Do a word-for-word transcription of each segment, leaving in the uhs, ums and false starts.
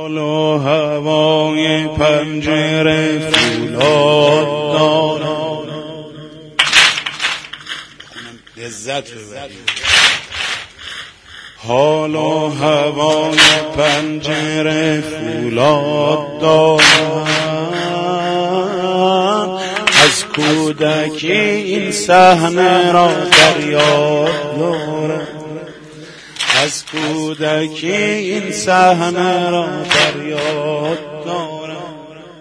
حال و هوای پنجره فولاد دارم. لذت ببرید. حال و هوای پنجره فولاد دارم. از کودکی این صحنه را در یاد دارم. از کودکی این صحنه را در یاد دارم.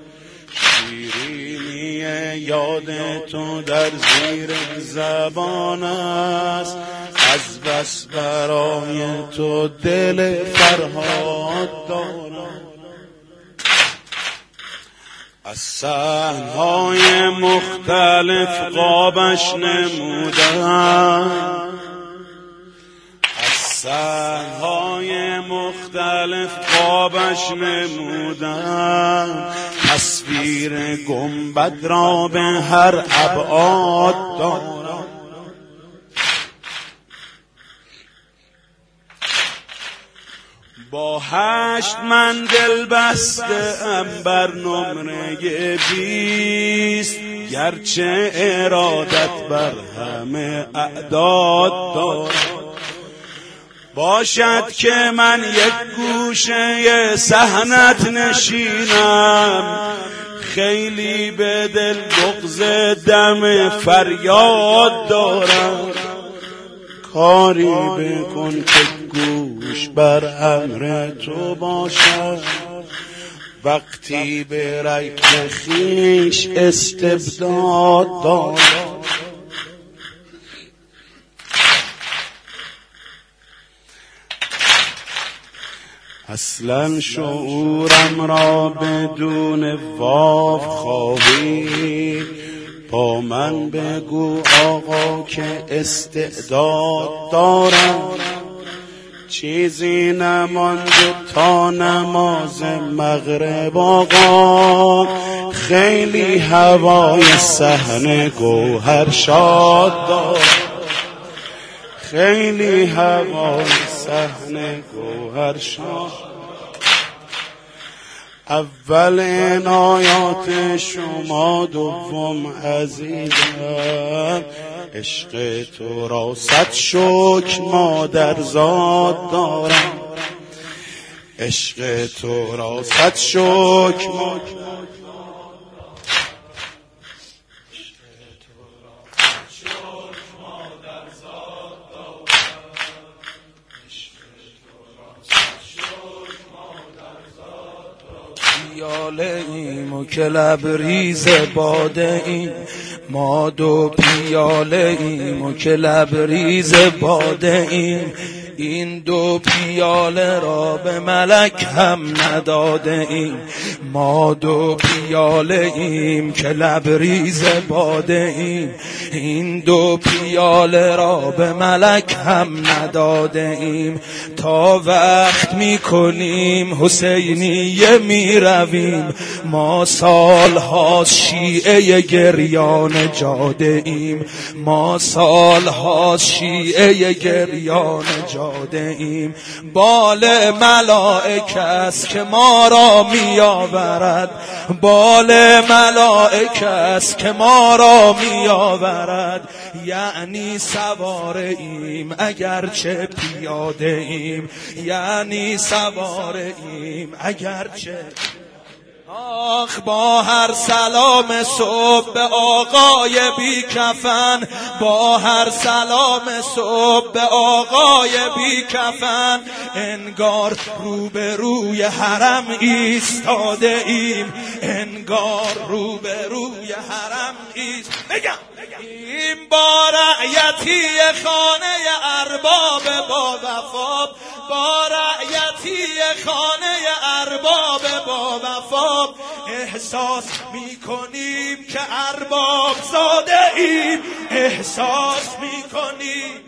شیرینی یاد تو در زیر زبان است. از بس برای تو دل فرهاد دارم. از صحنه‌های مختلف قابش نمودم. از صحنه‌های مختلف قابش نمودم. تصویر گنبد را به هر ابعاد دارم. با هشت من دل بسته ام بر نمره بیست، گرچه ارادت بر همه اعداد دارم. باشد که من یک گوشه صحنت نشینم، خیلی به دل بغض دم فریاد دارم. کاری بکن که گوش بر امر تو باشد، وقتی به رای خویش استبداد دارم. اصلا شعورم را بدون واو خواهی، با من بگو آقا که استعداد دارم. چیزی نماند تا نماز مغرب آقا، خیلی هوای صحنه گوهر شاد دارم. خیلی هوای صحنه گوهر شاد. اول عنایات شما دوم عزیزم، عشق تو را صد شکر مادرزاد دارم. عشق تو را صد شکر مادرزاد. پیاله ایم و که لبریز باده ایم، ما دو پیاله ایم و که لبریز باده ایم. این دو پیاله را به ملک هم نداده ایم، ما دو پیاله ایم که لبریز باده ایم. این دو پیاله را به ملک هم نداده ایم. تا وقت می کنیم حسینیه می رویم، ما سالها شیعه گریان جاده ایم. ما سالها شیعه گریان جاده ایم. بال ملائک است که ما را می آورد، بال ملائک است که ما را می آورد. یعنی سوار ایم اگرچه پیاده ایم، یعنی سوار ایم اگرچه. آخ با هر سلام صبح به آقای بی کفن، با هر سلام صبح به آقای بی کفن، انگار روبروی حرم ایستاده ایم، انگار روبروی حرم ایست. بگم این با رعیتی خانه ارباب با وفا، با رعیتی خانه ارباب با وفا، احساس می کنیم که ارباب زاده ایم، احساس می کنیم.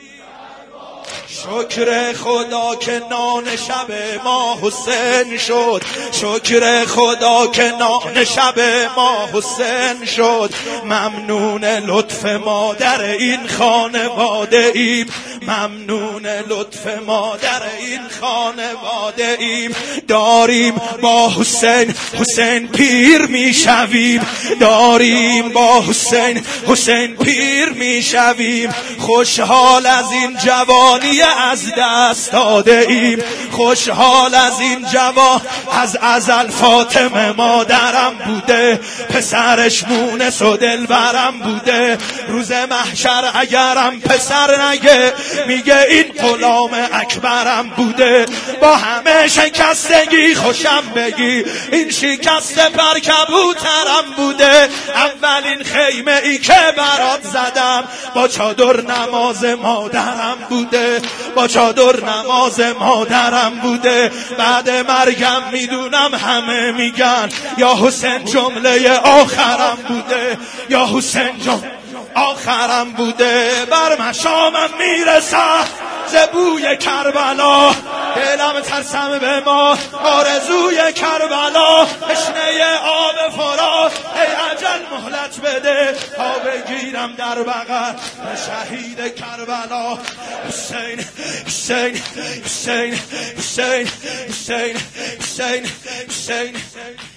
شکر خدا که نان شب ما حسین شد، شکر خدا که نان شب ما حسین شد. ممنون لطف مادر این خانواده ایم، ممنون لطف مادر این خانواده ایم. داریم با حسین حسین پیر میشویم، داریم با حسین حسین پیر میشویم. خوشحال از این جوانی از دست داده ایم، خوشحال از این جوان. از ازل فاطمه مادرم بوده، پسرش مونس و دلبرم بوده. روز محشر اگرم پسر نگه میگه این غلام اکبرم بوده. با همه شکستگی خوشم بگی این شکست پر کبوترم بوده. اولین خیمه ای که برات زدم با چادر نماز مادرم بوده، با چادر نماز مادرم بوده. بعد مرگم میدونم همه میگن یا حسین جمله آخرم بوده، یا حسین جمله آخرم بوده. بر مشامم میرسه زبوی کربلا، دلم ترسم به ما آرزوی کربلا. تشنه آب فرات ای اجل مهلت بده تا بگیرم در بغل شهید کربلا. حسین حسین حسین حسین حسین حسین حسین